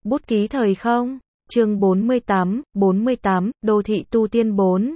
Bút ký thời không, chương 48, Đô thị tu tiên 4.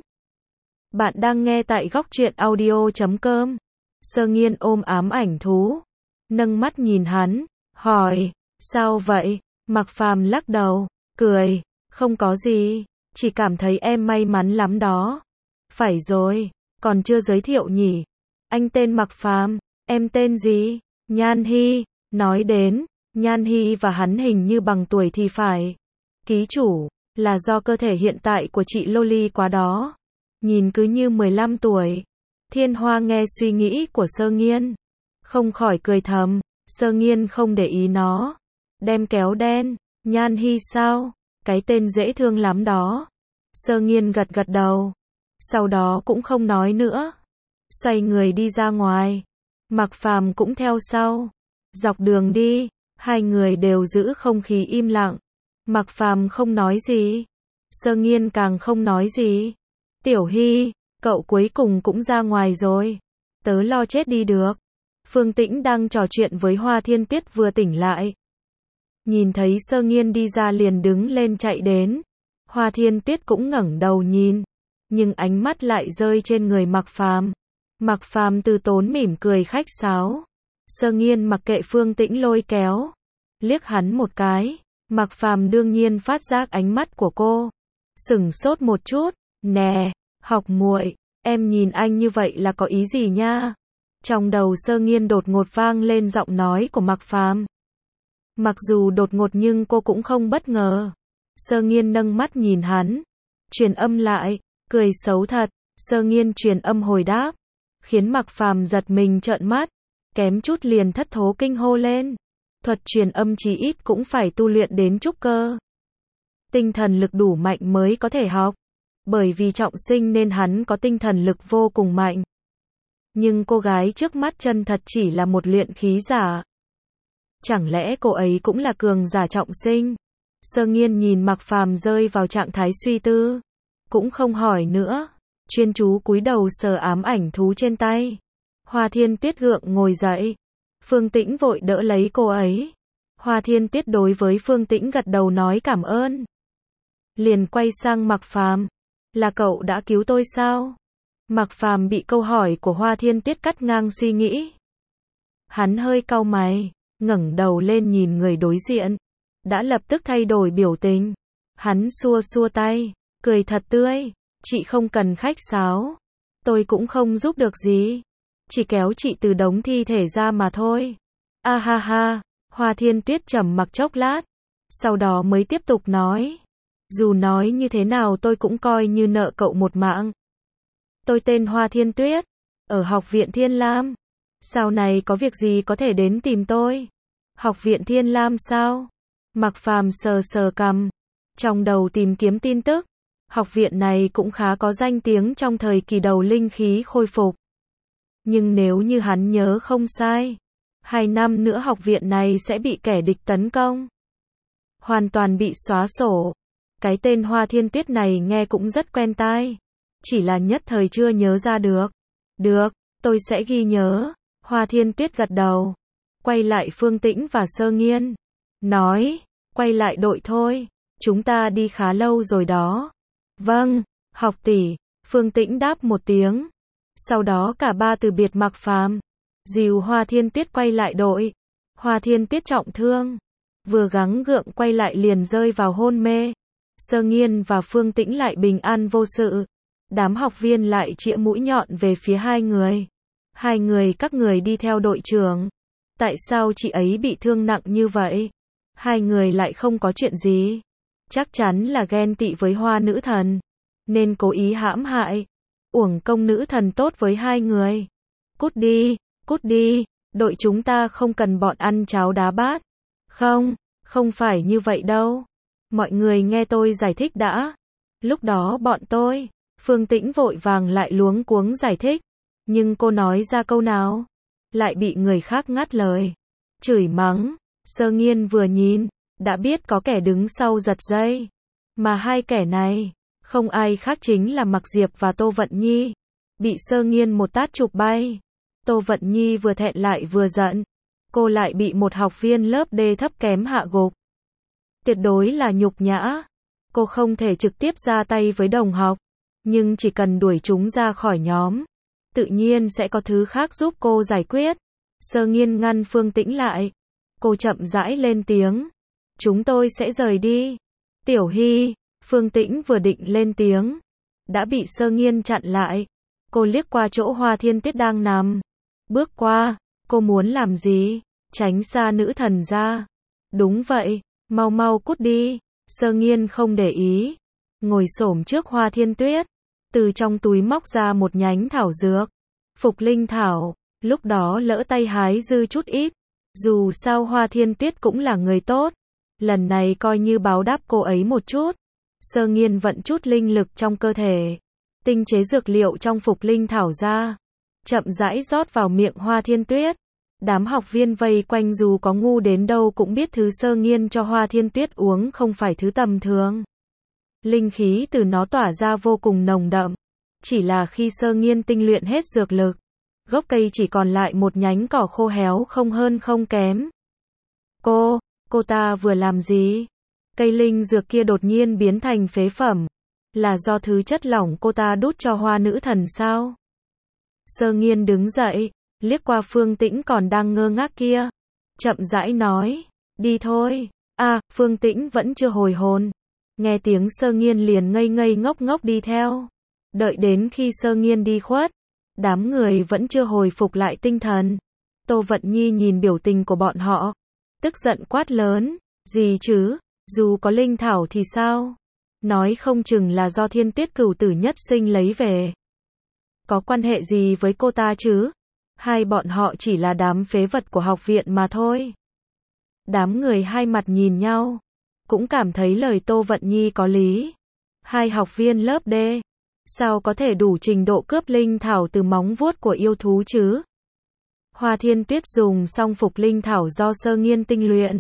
Bạn đang nghe tại góc truyện audio.com. Sơ Nghiên ôm ám ảnh thú, nâng mắt nhìn hắn, hỏi, sao vậy? Mạc Phàm lắc đầu, cười, không có gì, chỉ cảm thấy em may mắn lắm đó. Phải rồi, còn chưa giới thiệu nhỉ? Anh tên Mạc Phàm, em tên gì? Nhan Hy. Nói đến, Nhan Hy và hắn hình như bằng tuổi thì phải. Ký chủ, là do cơ thể hiện tại của chị Loli quá đó. Nhìn cứ như 15 tuổi. Thiên Hoa nghe suy nghĩ của Sơ Nghiên, không khỏi cười thầm. Sơ Nghiên không để ý nó. Đem kéo đen, Nhan Hy sao? Cái tên dễ thương lắm đó. Sơ Nghiên gật gật đầu. Sau đó cũng không nói nữa. Xoay người đi ra ngoài. Mạc Phàm cũng theo sau. Dọc đường đi, hai người đều giữ không khí im lặng. Mạc Phàm không nói gì. Sơ Nghiên càng không nói gì. Tiểu Hy, cậu cuối cùng cũng ra ngoài rồi. Tớ lo chết đi được. Phương Tĩnh đang trò chuyện với Hoa Thiên Tuyết vừa tỉnh lại. Nhìn thấy Sơ Nghiên đi ra liền đứng lên chạy đến. Hoa Thiên Tuyết cũng ngẩng đầu nhìn. Nhưng ánh mắt lại rơi trên người Mạc Phàm. Mạc Phàm từ tốn mỉm cười khách sáo. Sơ Nghiên mặc kệ Phương Tĩnh lôi kéo. Liếc hắn một cái. Mạc Phàm đương nhiên phát giác ánh mắt của cô. Sửng sốt một chút. Nè, học muội, em nhìn anh như vậy là có ý gì nha? Trong đầu Sơ Nghiên đột ngột vang lên giọng nói của Mạc Phàm. Mặc dù đột ngột nhưng cô cũng không bất ngờ. Sơ Nghiên nâng mắt nhìn hắn. Truyền âm lại, cười xấu thật. Sơ Nghiên truyền âm hồi đáp. Khiến Mạc Phàm giật mình trợn mắt. Kém chút liền thất thố kinh hô lên. Thuật truyền âm chí ít cũng phải tu luyện đến trúc cơ. Tinh thần lực đủ mạnh mới có thể học. Bởi vì trọng sinh nên hắn có tinh thần lực vô cùng mạnh. Nhưng cô gái trước mắt chân thật chỉ là một luyện khí giả. Chẳng lẽ cô ấy cũng là cường giả trọng sinh? Sơ Nghiên nhìn Mạc Phàm rơi vào trạng thái suy tư. Cũng không hỏi nữa. Chuyên chú cúi đầu sờ ám ảnh thú trên tay. Hoa Thiên Tuyết gượng ngồi dậy. Phương Tĩnh vội đỡ lấy cô ấy. Hoa Thiên Tuyết đối với Phương Tĩnh gật đầu nói cảm ơn. Liền quay sang Mạc Phàm. Là cậu đã cứu tôi sao? Mạc Phàm bị câu hỏi của Hoa Thiên Tuyết cắt ngang suy nghĩ. Hắn hơi cau mày, ngẩng đầu lên nhìn người đối diện. Đã lập tức thay đổi biểu tình. Hắn xua xua tay, cười thật tươi. Chị không cần khách sáo. Tôi cũng không giúp được gì. Chỉ kéo chị từ đống thi thể ra mà thôi. A ha ha. Hoa Thiên Tuyết trầm mặc chốc lát. Sau đó mới tiếp tục nói. Dù nói như thế nào tôi cũng coi như nợ cậu một mạng. Tôi tên Hoa Thiên Tuyết. Ở Học viện Thiên Lam. Sau này có việc gì có thể đến tìm tôi. Học viện Thiên Lam sao? Mạc Phàm sờ sờ cằm. Trong đầu tìm kiếm tin tức. Học viện này cũng khá có danh tiếng trong thời kỳ đầu linh khí khôi phục. Nhưng nếu như hắn nhớ không sai, 2 năm nữa học viện này sẽ bị kẻ địch tấn công. Hoàn toàn bị xóa sổ. Cái tên Hoa Thiên Tuyết này nghe cũng rất quen tai. Chỉ là nhất thời chưa nhớ ra được. Được, tôi sẽ ghi nhớ. Hoa Thiên Tuyết gật đầu. Quay lại Phương Tĩnh và Sơ Nghiên. Nói, quay lại đội thôi. Chúng ta đi khá lâu rồi đó. Vâng, học tỷ. Phương Tĩnh đáp một tiếng. Sau đó cả ba từ biệt Mạc Phàm. Dìu Hoa Thiên Tuyết quay lại đội. Hoa Thiên Tuyết trọng thương. Vừa gắng gượng quay lại liền rơi vào hôn mê. Sơ Nghiên và Phương Tĩnh lại bình an vô sự. Đám học viên lại chĩa mũi nhọn về phía hai người. Hai người các người đi theo đội trưởng. Tại sao chị ấy bị thương nặng như vậy? Hai người lại không có chuyện gì. Chắc chắn là ghen tị với Hoa nữ thần. Nên cố ý hãm hại. Uổng công nữ thần tốt với hai người. Cút đi, cút đi. Đội chúng ta không cần bọn ăn cháo đá bát. Không, không phải như vậy đâu. Mọi người nghe tôi giải thích đã. Lúc đó bọn tôi, Phương Tĩnh vội vàng lại luống cuống giải thích. Nhưng cô nói ra câu nào, lại bị người khác ngắt lời. Chửi mắng. Sơ Nghiên vừa nhìn, đã biết có kẻ đứng sau giật dây. Mà hai kẻ này, không ai khác chính là Mạc Diệp và Tô Vận Nhi. Bị Sơ Nghiên một tát chụp bay. Tô Vận Nhi vừa thẹn lại vừa giận. Cô lại bị một học viên lớp D thấp kém hạ gục. Tuyệt đối là nhục nhã. Cô không thể trực tiếp ra tay với đồng học, nhưng chỉ cần đuổi chúng ra khỏi nhóm, tự nhiên sẽ có thứ khác giúp cô giải quyết. Sơ Nghiên ngăn Phương Tĩnh lại. Cô chậm rãi lên tiếng. Chúng tôi sẽ rời đi. Tiểu Hy, Phương Tĩnh vừa định lên tiếng, đã bị Sơ Nghiên chặn lại. Cô liếc qua chỗ Hoa Thiên Tuyết đang nằm. Bước qua, cô muốn làm gì? Tránh xa nữ thần ra. Đúng vậy, mau mau cút đi. Sơ Nghiên không để ý, ngồi xổm trước Hoa Thiên Tuyết, từ trong túi móc ra một nhánh thảo dược. Phục linh thảo, lúc đó lỡ tay hái dư chút ít. Dù sao Hoa Thiên Tuyết cũng là người tốt, lần này coi như báo đáp cô ấy một chút. Sơ Nghiên vận chút linh lực trong cơ thể, tinh chế dược liệu trong phục linh thảo ra, chậm rãi rót vào miệng Hoa Thiên Tuyết. Đám học viên vây quanh dù có ngu đến đâu cũng biết thứ Sơ Nghiên cho Hoa Thiên Tuyết uống không phải thứ tầm thường. Linh khí từ nó tỏa ra vô cùng nồng đậm. Chỉ là khi Sơ Nghiên tinh luyện hết dược lực, gốc cây chỉ còn lại một nhánh cỏ khô héo không hơn không kém. Cô ta vừa làm gì? Cây linh dược kia đột nhiên biến thành phế phẩm. Là do thứ chất lỏng cô ta đút cho Hoa nữ thần sao? Sơ Nghiên đứng dậy, liếc qua Phương Tĩnh còn đang ngơ ngác kia, chậm rãi nói, đi thôi. Phương Tĩnh vẫn chưa hồi hồn. Nghe tiếng Sơ Nghiên liền ngây ngây ngốc ngốc đi theo. Đợi đến khi Sơ Nghiên đi khuất, đám người vẫn chưa hồi phục lại tinh thần. Tô Vận Nhi nhìn biểu tình của bọn họ, tức giận quát lớn, gì chứ, dù có linh thảo thì sao? Nói không chừng là do Thiên Tuyết cửu tử nhất sinh lấy về. Có quan hệ gì với cô ta chứ? Hai bọn họ chỉ là đám phế vật của học viện mà thôi. Đám người hai mặt nhìn nhau, cũng cảm thấy lời Tô Vận Nhi có lý. Hai học viên lớp D, sao có thể đủ trình độ cướp linh thảo từ móng vuốt của yêu thú chứ? Hoa Thiên Tuyết dùng xong phục linh thảo do Sơ Nghiên tinh luyện.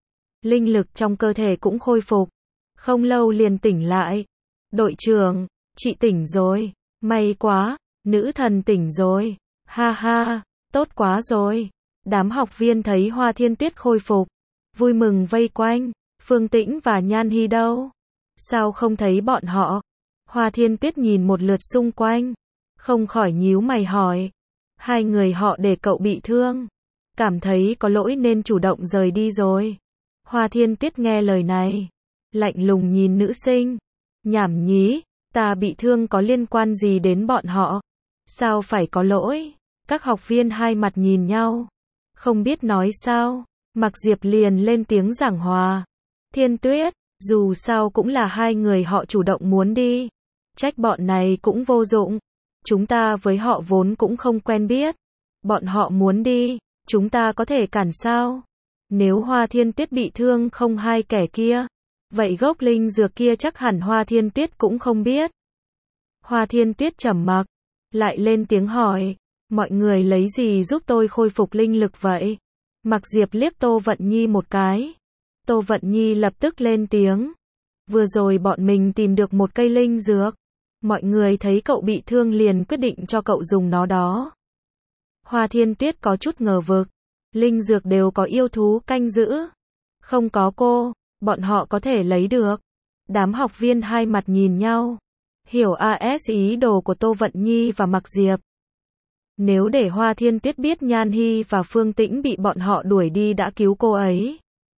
Linh lực trong cơ thể cũng khôi phục. Không lâu liền tỉnh lại. Đội trưởng, chị tỉnh rồi. May quá, nữ thần tỉnh rồi. Ha ha, tốt quá rồi. Đám học viên thấy Hoa Thiên Tuyết khôi phục, vui mừng vây quanh. Phương Tĩnh và Nhan Hy đâu? Sao không thấy bọn họ? Hoa Thiên Tuyết nhìn một lượt xung quanh, không khỏi nhíu mày hỏi. Hai người họ để cậu bị thương, cảm thấy có lỗi nên chủ động rời đi rồi. Hoa Thiên Tuyết nghe lời này, lạnh lùng nhìn nữ sinh. Nhảm nhí, ta bị thương có liên quan gì đến bọn họ? Sao phải có lỗi? Các học viên hai mặt nhìn nhau, không biết nói sao. Mạc Diệp liền lên tiếng giảng hòa. Thiên Tuyết, dù sao cũng là hai người họ chủ động muốn đi. Trách bọn này cũng vô dụng. Chúng ta với họ vốn cũng không quen biết. Bọn họ muốn đi, chúng ta có thể cản sao? Nếu Hoa Thiên Tuyết bị thương không hai kẻ kia, vậy gốc linh dược kia chắc hẳn Hoa Thiên Tuyết cũng không biết. Hoa Thiên Tuyết trầm mặc, lại lên tiếng hỏi, mọi người lấy gì giúp tôi khôi phục linh lực vậy? Mạc Diệp liếc Tô Vận Nhi một cái. Tô Vận Nhi lập tức lên tiếng. Vừa rồi bọn mình tìm được một cây linh dược. Mọi người thấy cậu bị thương liền quyết định cho cậu dùng nó đó. Hoa Thiên Tuyết có chút ngờ vực. Linh dược đều có yêu thú canh giữ. Không có cô, bọn họ có thể lấy được. Đám học viên hai mặt nhìn nhau. Hiểu ý đồ của Tô Vận Nhi và Mạc Diệp. Nếu để Hoa Thiên Tuyết biết Nhan Hy và Phương Tĩnh bị bọn họ đuổi đi đã cứu cô ấy,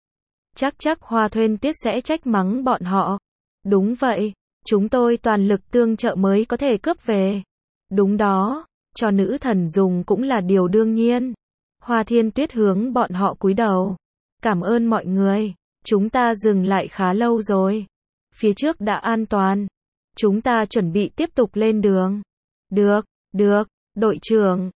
chắc Hoa Thiên Tuyết sẽ trách mắng bọn họ. Đúng vậy, chúng tôi toàn lực tương trợ mới có thể cướp về. Đúng đó, cho nữ thần dùng cũng là điều đương nhiên. Hoa Thiên Tuyết hướng bọn họ cúi đầu. Cảm ơn mọi người, chúng ta dừng lại khá lâu rồi. Phía trước đã an toàn. Chúng ta chuẩn bị tiếp tục lên đường. Được, đội trưởng.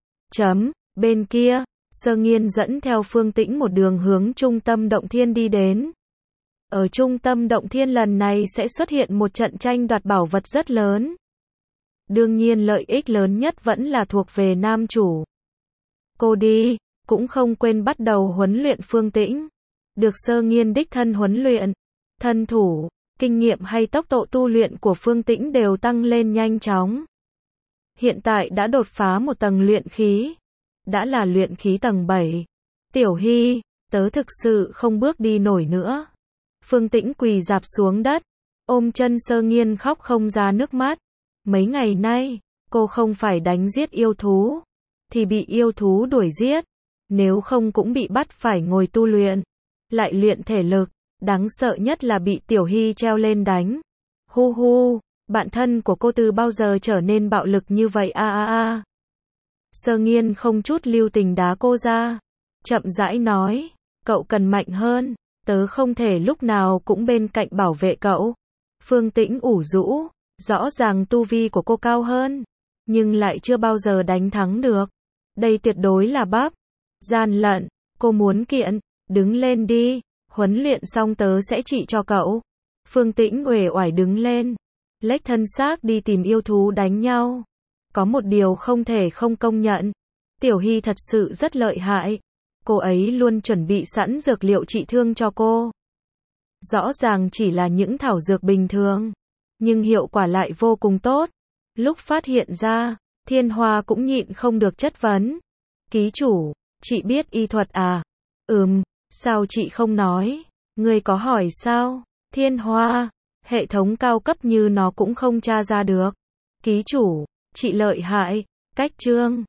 Bên kia, Sơ Nghiên dẫn theo Phương Tĩnh một đường hướng trung tâm động thiên đi đến. Ở trung tâm động thiên lần này sẽ xuất hiện một trận tranh đoạt bảo vật rất lớn. Đương nhiên lợi ích lớn nhất vẫn là thuộc về nam chủ. Cô đi, cũng không quên bắt đầu huấn luyện Phương Tĩnh. Được Sơ Nghiên đích thân huấn luyện. Thân thủ, kinh nghiệm hay tốc độ tu luyện của Phương Tĩnh đều tăng lên nhanh chóng. Hiện tại đã đột phá một tầng luyện khí. Đã là luyện khí tầng 7. Tiểu Hy, tớ thực sự không bước đi nổi nữa. Phương Tĩnh quỳ rạp xuống đất, ôm chân Sơ Nghiên khóc không ra nước mắt. Mấy ngày nay, cô không phải đánh giết yêu thú, thì bị yêu thú đuổi giết, nếu không cũng bị bắt phải ngồi tu luyện, lại luyện thể lực, đáng sợ nhất là bị Tiểu Hy treo lên đánh. Hu hu, bạn thân của cô từ bao giờ trở nên bạo lực như vậy a a a. Sơ Nghiên không chút lưu tình đá cô ra, chậm rãi nói, cậu cần mạnh hơn, tớ không thể lúc nào cũng bên cạnh bảo vệ cậu. Phương Tĩnh ủ rũ, rõ ràng tu vi của cô cao hơn, nhưng lại chưa bao giờ đánh thắng được. Đây tuyệt đối là bắp, gian lận, cô muốn kiện, đứng lên đi, huấn luyện xong tớ sẽ trị cho cậu. Phương Tĩnh uể oải đứng lên, lếch thân xác đi tìm yêu thú đánh nhau. Có một điều không thể không công nhận, Tiểu Hy thật sự rất lợi hại. Cô ấy luôn chuẩn bị sẵn dược liệu trị thương cho cô. Rõ ràng chỉ là những thảo dược bình thường, nhưng hiệu quả lại vô cùng tốt. Lúc phát hiện ra, Thiên Hoa cũng nhịn không được chất vấn. Ký chủ, chị biết y thuật à? Sao chị không nói? Người có hỏi sao? Thiên Hoa, hệ thống cao cấp như nó cũng không tra ra được. Ký chủ, chị lợi hại, cách chương.